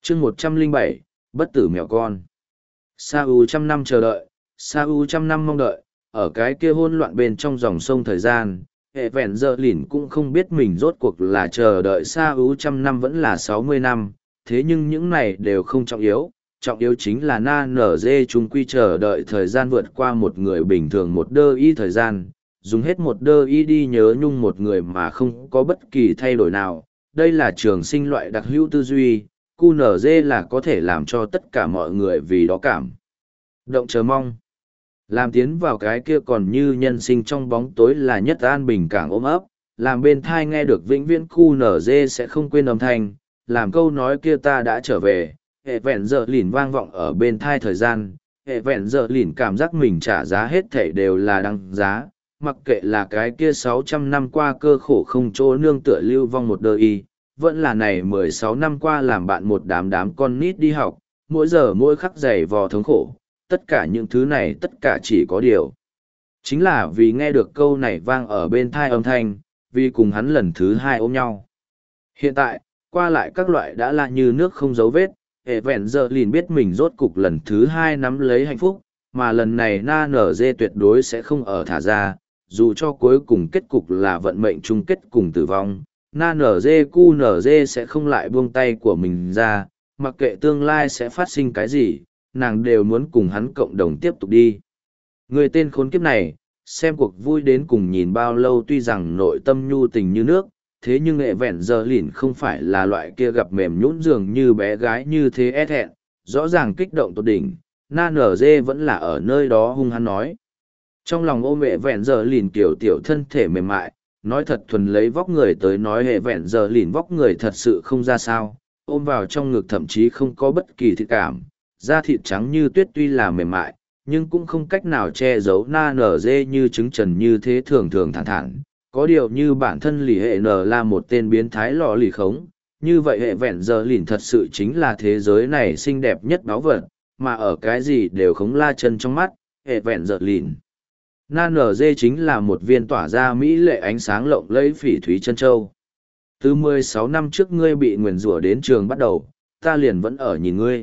chương 107, bất tử mèo con. Sa U trăm năm chờ đợi, Sa U trăm năm mong đợi, ở cái kia hỗn loạn bên trong dòng sông thời gian, hệ vẹn giờ lìn cũng không biết mình rốt cuộc là chờ đợi Sa U trăm năm vẫn là 60 năm, thế nhưng những này đều không trọng yếu chính là na nở dê chúng quy chờ đợi thời gian vượt qua một người bình thường một đơ y thời gian, dùng hết một đơ y đi nhớ nhung một người mà không có bất kỳ thay đổi nào. Đây là trường sinh loại đặc hữu tư duy, QNZ là có thể làm cho tất cả mọi người vì đó cảm động chờ mong. Làm tiến vào cái kia còn như nhân sinh trong bóng tối là nhất an bình cảng ôm ấp, làm bên thai nghe được vĩnh viễn QNZ sẽ không quên âm thanh, làm câu nói kia ta đã trở về, hệ vẹn giờ lìn vang vọng ở bên thai thời gian, hệ vẹn giờ lìn cảm giác mình trả giá hết thảy đều là đăng giá, mặc kệ là cái kia 600 năm qua cơ khổ không chỗ nương tựa lưu vong một đời y, vẫn là này 16 năm qua làm bạn một đám con nít đi học, mỗi giờ mỗi khắc giày vò thống khổ, tất cả những thứ này tất cả chỉ có điều. Chính là vì nghe được câu này vang ở bên thai âm thanh, vì cùng hắn lần thứ hai ôm nhau. Hiện tại, qua lại các loại đã là như nước không dấu vết, hệ vẹn giờ liền biết mình rốt cục lần thứ hai nắm lấy hạnh phúc, mà lần này na nở dê tuyệt đối sẽ không ở thả ra, dù cho cuối cùng kết cục là vận mệnh chung kết cùng tử vong. Na nở dê cu nở dê sẽ không lại buông tay của mình ra, mặc kệ tương lai sẽ phát sinh cái gì, nàng đều muốn cùng hắn cộng đồng tiếp tục đi. Người tên khốn kiếp này, xem cuộc vui đến cùng nhìn bao lâu tuy rằng nội tâm nhu tình như nước, thế nhưng hệ vẹn giờ lìn không phải là loại kia gặp mềm nhũn dường như bé gái như thế e thẹn, rõ ràng kích động tột đỉnh, na nở dê vẫn là ở nơi đó hung hăng nói. Trong lòng ôm hệ vẹn giờ lìn kiểu tiểu thân thể mềm mại, nói thật thuần lấy vóc người tới nói hệ vẹn giờ lìn vóc người thật sự không ra sao, ôm vào trong ngực thậm chí không có bất kỳ thịt cảm, da thịt trắng như tuyết tuy là mềm mại, nhưng cũng không cách nào che giấu na nở dê như trứng trần như thế thường thường thản thản. Có điều như bản thân lì hệ nở là một tên biến thái lọ lì khống, như vậy hệ vẹn giờ lìn thật sự chính là thế giới này xinh đẹp nhất báu vật, mà ở cái gì đều khống la chân trong mắt, hệ vẹn giờ lìn. Na nở dê chính là một viên tỏa ra mỹ lệ ánh sáng lộng lẫy phỉ thúy chân châu. Từ 16 năm trước ngươi bị nguyền rủa đến trường bắt đầu, ta liền vẫn ở nhìn ngươi.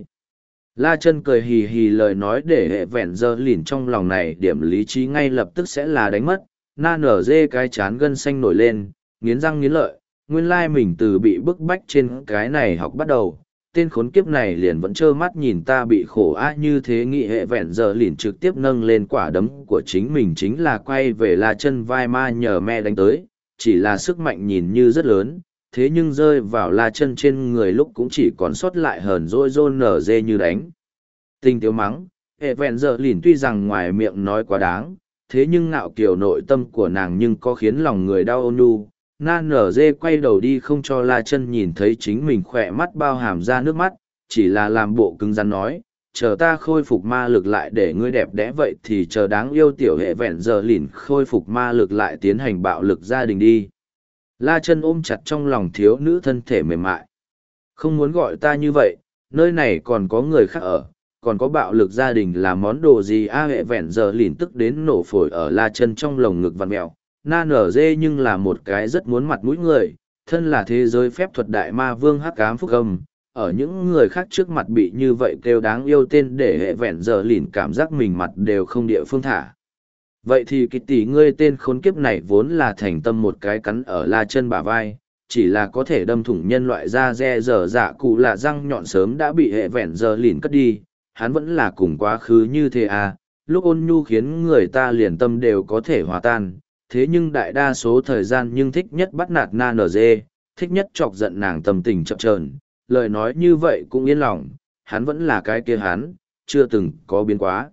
La chân cười hì hì lời nói để hệ vẹn giờ lìn trong lòng này điểm lý trí ngay lập tức sẽ là đánh mất. Na nở dê cái chán gân xanh nổi lên, nghiến răng nghiến lợi, nguyên lai mình từ bị bức bách trên cái này học bắt đầu. Tên khốn kiếp này liền vẫn trơ mắt nhìn ta bị khổ á như thế nghị hệ vẹn giờ lìn trực tiếp nâng lên quả đấm của chính mình chính là quay về la chân vai ma nhờ me đánh tới, chỉ là sức mạnh nhìn như rất lớn, thế nhưng rơi vào la chân trên người lúc cũng chỉ còn sót lại hờn dỗi rôn nở dê như đánh. Tình tiếu mắng, hệ vẹn giờ lìn tuy rằng ngoài miệng nói quá đáng, thế nhưng ngạo kiều nội tâm của nàng nhưng có khiến lòng người đau ôn nhu. Na nở dê quay đầu đi không cho la chân nhìn thấy chính mình khỏe mắt bao hàm ra nước mắt, chỉ là làm bộ cứng rắn nói, chờ ta khôi phục ma lực lại để ngươi đẹp đẽ vậy thì chờ đáng yêu tiểu hệ vẹn giờ lìn khôi phục ma lực lại tiến hành bạo lực gia đình đi. La chân ôm chặt trong lòng thiếu nữ thân thể mềm mại. Không muốn gọi ta như vậy, nơi này còn có người khác ở, còn có bạo lực gia đình là món đồ gì a hệ vẹn giờ lìn tức đến nổ phổi ở la chân trong lồng ngực vằn mẹo. Na nở dê nhưng là một cái rất muốn mặt mũi người, thân là thế giới phép thuật đại ma vương hắc ám phúc âm, ở những người khác trước mặt bị như vậy kêu đáng yêu tên để hệ vẹn giờ lìn cảm giác mình mặt đều không địa phương thả. Vậy thì Kitty ngươi tên khốn kiếp này vốn là thành tâm một cái cắn ở la chân bả vai, chỉ là có thể đâm thủng nhân loại da dè dở dạ cụ là răng nhọn sớm đã bị hệ vẹn giờ lìn cất đi, hắn vẫn là cùng quá khứ như thế à, lúc ôn nhu khiến người ta liền tâm đều có thể hòa tan. Thế nhưng đại đa số thời gian nhưng thích nhất bắt nạt na nở dê, thích nhất chọc giận nàng tâm tình chậm trờn, lời nói như vậy cũng yên lòng, hắn vẫn là cái kia hắn, chưa từng có biến quá.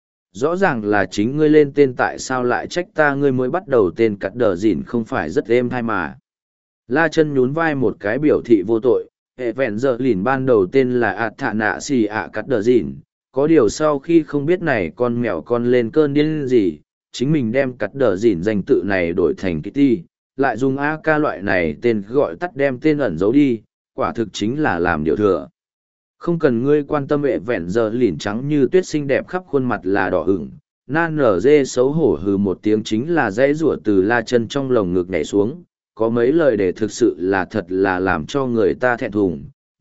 Rõ ràng là chính ngươi lên tên tại sao lại trách ta ngươi mới bắt đầu tên cắt đờ dỉn không phải rất êm hay mà. La chân nhún vai một cái biểu thị vô tội, hệ vẹn giờ lìn ban đầu tên là ạt thạ nạ xì ạ cắt đờ dỉn, có điều sau khi không biết này con mèo con lên cơn điên gì, chính mình đem cắt đờ dỉn danh tự này đổi thành Kitty, lại dùng AK loại này tên gọi tắt đem tên ẩn giấu đi, quả thực chính là làm điều thừa. Không cần ngươi quan tâm hệ vẹn giờ lìn trắng như tuyết xinh đẹp khắp khuôn mặt là đỏ ửng, na nở dê xấu hổ hừ một tiếng chính là dãy rủa từ la chân trong lồng ngực nhảy xuống, có mấy lời để thực sự là thật là làm cho người ta thẹn thùng.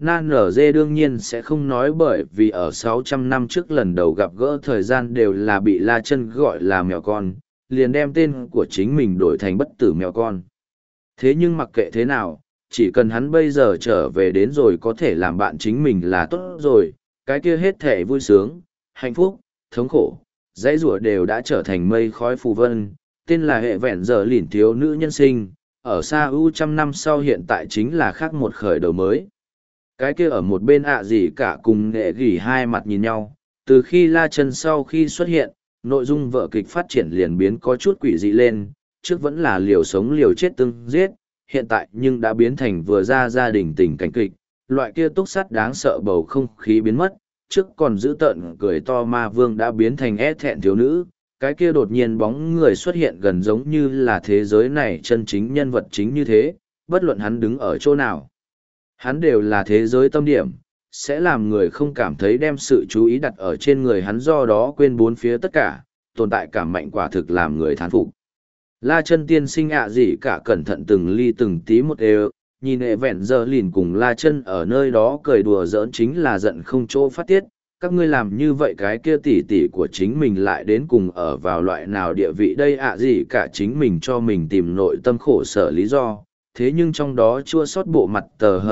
Nan nở dê đương nhiên sẽ không nói bởi vì ở 600 năm trước lần đầu gặp gỡ thời gian đều là bị La Chân gọi là mèo con, liền đem tên của chính mình đổi thành bất tử mèo con. Thế nhưng mặc kệ thế nào, chỉ cần hắn bây giờ trở về đến rồi có thể làm bạn chính mình là tốt rồi, cái kia hết thể vui sướng, hạnh phúc, thống khổ, dãy rủa đều đã trở thành mây khói phù vân, tên là hệ vẹn giờ lỉn thiếu nữ nhân sinh, ở xa ưu trăm năm sau hiện tại chính là khác một khởi đầu mới. Cái kia ở một bên gì cả cùng nghệ gỉ hai mặt nhìn nhau, từ khi La Chân sau khi xuất hiện, nội dung vở kịch phát triển liền biến có chút quỷ dị lên, trước vẫn là liều sống liều chết tương giết, hiện tại nhưng đã biến thành vừa ra gia đình tình cảnh kịch, loại kia túc sắt đáng sợ bầu không khí biến mất, trước còn giữ tợn cười to ma vương đã biến thành thẹn thiếu nữ, cái kia đột nhiên bóng người xuất hiện gần giống như là thế giới này chân chính nhân vật chính như thế, bất luận hắn đứng ở chỗ nào. Hắn đều là thế giới tâm điểm, sẽ làm người không cảm thấy đem sự chú ý đặt ở trên người hắn do đó quên bốn phía tất cả, tồn tại cảm mạnh quả thực làm người thán phục. La Chân tiên sinh gì cả cẩn thận từng ly từng tí một đều, nhìn hệ vẹn giờ lìn cùng La Chân ở nơi đó cười đùa giỡn chính là giận không chỗ phát tiết, các ngươi làm như vậy cái kia tỉ tỉ của chính mình lại đến cùng ở vào loại nào địa vị đây gì cả chính mình cho mình tìm nội tâm khổ sở lý do, thế nhưng trong đó chua sót bộ mặt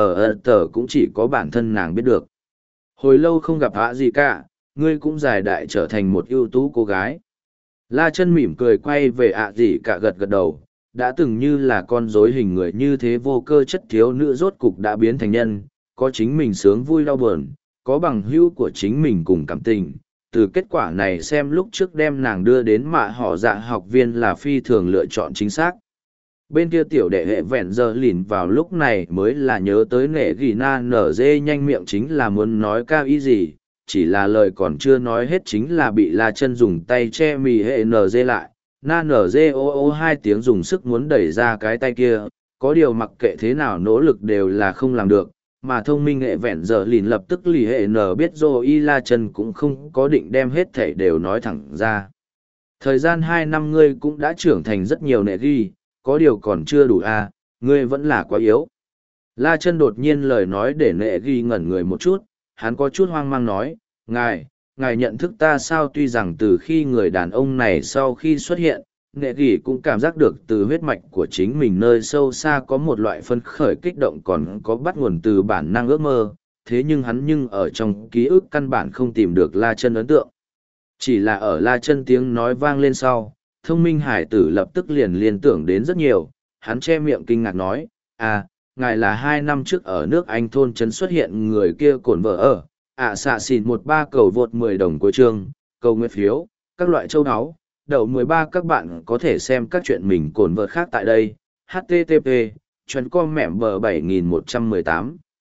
tờ cũng chỉ có bản thân nàng biết được. Hồi lâu không gặp gì cả, ngươi cũng dài đại trở thành một ưu tú cô gái. La Chân mỉm cười quay về gì cả gật gật đầu, đã từng như là con rối hình người như thế vô cơ chất thiếu nữ rốt cục đã biến thành nhân, có chính mình sướng vui đau buồn, có bằng hữu của chính mình cùng cảm tình. Từ kết quả này xem lúc trước đem nàng đưa đến mạ họ dạ học viên là phi thường lựa chọn chính xác. Bên kia tiểu đệ hệ vẹn giờ lìn vào lúc này mới là nhớ tới nghệ ghi na nở dê nhanh miệng chính là muốn nói cao ý gì, chỉ là lời còn chưa nói hết chính là bị La Chân dùng tay che mì hệ nở dê lại. Na nở dê ô ô hai tiếng dùng sức muốn đẩy ra cái tay kia, có điều mặc kệ thế nào nỗ lực đều là không làm được, mà thông minh hệ vẹn giờ lìn lập tức lì hệ nở biết rồi y La Chân cũng không có định đem hết thảy đều nói thẳng ra. Thời gian 2 năm ngươi cũng đã trưởng thành rất nhiều nệ ghi, có điều còn chưa đủ ngươi vẫn là quá yếu. La Chân đột nhiên lời nói để nệ ghi ngẩn người một chút, hắn có chút hoang mang nói, ngài nhận thức ta sao? Tuy rằng từ khi người đàn ông này sau khi xuất hiện, nệ ghi cũng cảm giác được từ huyết mạch của chính mình nơi sâu xa có một loại phân khởi kích động còn có bắt nguồn từ bản năng ước mơ, thế nhưng hắn ở trong ký ức căn bản không tìm được La Chân ấn tượng. Chỉ là ở La Chân tiếng nói vang lên sau, thông minh hải tử lập tức liền liên tưởng đến rất nhiều, hắn che miệng kinh ngạc nói, ngài là 2 năm trước ở nước Anh thôn trấn xuất hiện người kia cổn vợ ở, xạ xỉn 13 cầu vượt 10 đồng cuối chương, cầu nguyện phiếu, các loại châu áo, đậu 13 các bạn có thể xem các chuyện mình cổn vợ khác tại đây, http, chuyến com mẹm bờ 7118,